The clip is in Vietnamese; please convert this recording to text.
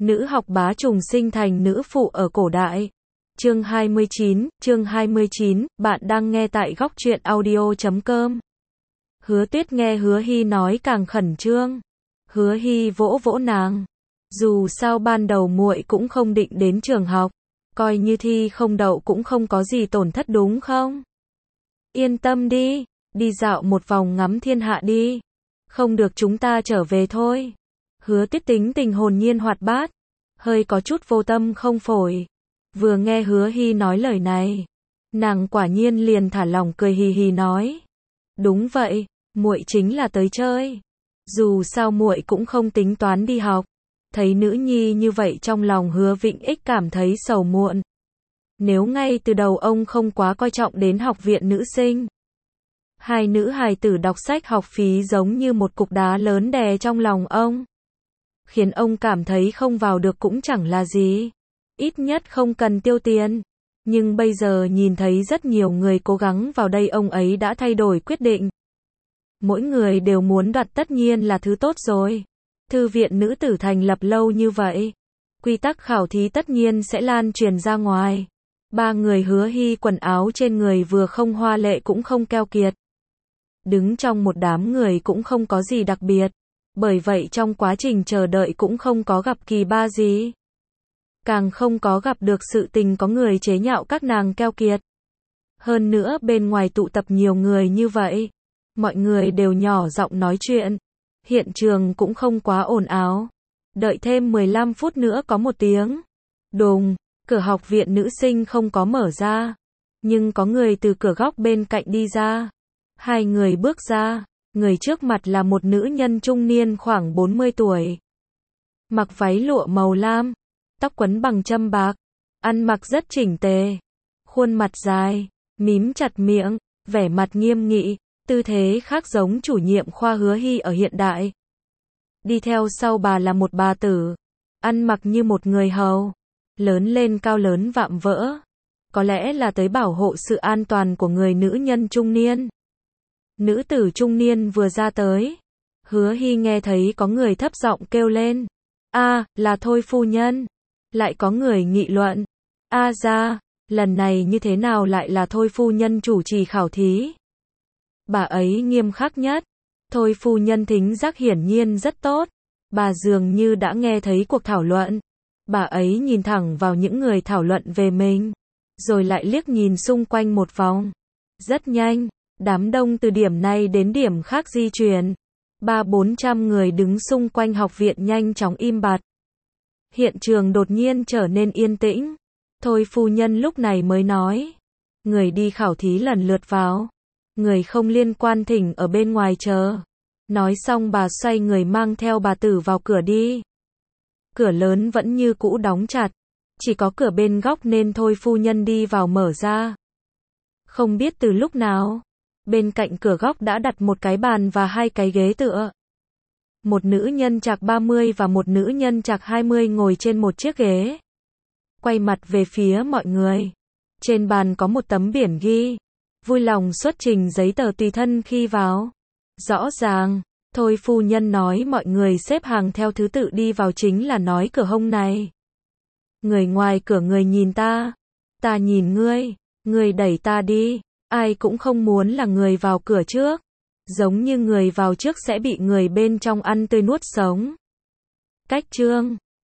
Nữ học bá trùng sinh thành nữ phụ ở cổ đại. Chương 29, bạn đang nghe tại góc truyện audio.com. Hứa Tuyết nghe Hứa Hy nói càng khẩn trương. Hứa Hy vỗ vỗ nàng. Dù sao ban đầu muội cũng không định đến trường học, coi như thi không đậu cũng không có gì tổn thất đúng không? Yên tâm đi, đi dạo một vòng ngắm thiên hạ đi. Không được chúng ta trở về thôi. Hứa Tuyết tính tình hồn nhiên hoạt bát, hơi có chút vô tâm không phổi. Vừa nghe Hứa Hy nói lời này, nàng quả nhiên liền thả lỏng cười hì hì nói: "Đúng vậy, muội chính là tới chơi. Dù sao muội cũng không tính toán đi học." Thấy nữ nhi như vậy trong lòng Hứa Vĩnh Ích cảm thấy sầu muộn. Nếu ngay từ đầu ông không quá coi trọng đến học viện nữ sinh, hai nữ hài tử đọc sách học phí giống như một cục đá lớn đè trong lòng ông, khiến ông cảm thấy không vào được cũng chẳng là gì, ít nhất không cần tiêu tiền. Nhưng bây giờ nhìn thấy rất nhiều người cố gắng vào đây, ông ấy đã thay đổi quyết định. Mỗi người đều muốn đoạt tất nhiên là thứ tốt rồi. Thư viện nữ tử thành lập lâu như vậy, quy tắc khảo thí tất nhiên sẽ lan truyền ra ngoài. Ba người Hứa Hy quần áo trên người vừa không hoa lệ cũng không keo kiệt. Đứng trong một đám người cũng không có gì đặc biệt. Bởi vậy trong quá trình chờ đợi cũng không có gặp kỳ ba gì. Càng không có gặp được sự tình có người chế nhạo các nàng keo kiệt. Hơn nữa bên ngoài tụ tập nhiều người như vậy, mọi người đều nhỏ giọng nói chuyện. Hiện trường cũng không quá ồn ào. Đợi thêm 15 phút nữa có một tiếng đùng, cửa học viện nữ sinh không có mở ra. Nhưng có người từ cửa góc bên cạnh đi ra. Hai người bước ra. Người trước mặt là một nữ nhân trung niên khoảng 40 tuổi. Mặc váy lụa màu lam, tóc quấn bằng châm bạc, ăn mặc rất chỉnh tề, khuôn mặt dài, mím chặt miệng, vẻ mặt nghiêm nghị, tư thế khác giống chủ nhiệm khoa Hứa Hy ở hiện đại. Đi theo sau bà là một bà tử, ăn mặc như một người hầu, lớn lên cao lớn vạm vỡ, có lẽ là tới bảo hộ sự an toàn của người nữ nhân trung niên. Nữ tử trung niên vừa ra tới, Hứa Hy nghe thấy có người thấp giọng kêu lên: "A, là Thôi phu nhân." Lại có người nghị luận: "A ra, lần này như thế nào lại là Thôi phu nhân chủ trì khảo thí?" Bà ấy nghiêm khắc nhất. Thôi phu nhân thính giác hiển nhiên rất tốt. Bà dường như đã nghe thấy cuộc thảo luận. Bà ấy nhìn thẳng vào những người thảo luận về mình, rồi lại liếc nhìn xung quanh một vòng. Rất nhanh, đám đông từ điểm này đến điểm khác di chuyển. 300-400 người đứng xung quanh học viện nhanh chóng im bặt. Hiện trường đột nhiên trở nên yên tĩnh. Thôi phu nhân lúc này mới nói: "Người đi khảo thí lần lượt vào. Người không liên quan thỉnh ở bên ngoài chờ." Nói xong bà xoay người mang theo bà tử vào cửa đi. Cửa lớn vẫn như cũ đóng chặt. Chỉ có cửa bên góc nên Thôi phu nhân đi vào mở ra. Không biết từ lúc nào, bên cạnh cửa góc đã đặt một cái bàn và hai cái ghế tựa. Một nữ nhân chạc 30 và một nữ nhân chạc 20 ngồi trên một chiếc ghế, quay mặt về phía mọi người. Trên bàn có một tấm biển ghi: "Vui lòng xuất trình giấy tờ tùy thân khi vào." Rõ ràng, Thôi phu nhân nói mọi người xếp hàng theo thứ tự đi vào chính là nói cửa hông này. Người ngoài cửa người nhìn ta nhìn ngươi, ngươi đẩy ta đi. Ai cũng không muốn là người vào cửa trước. Giống như người vào trước sẽ bị người bên trong ăn tươi nuốt sống. Cách chương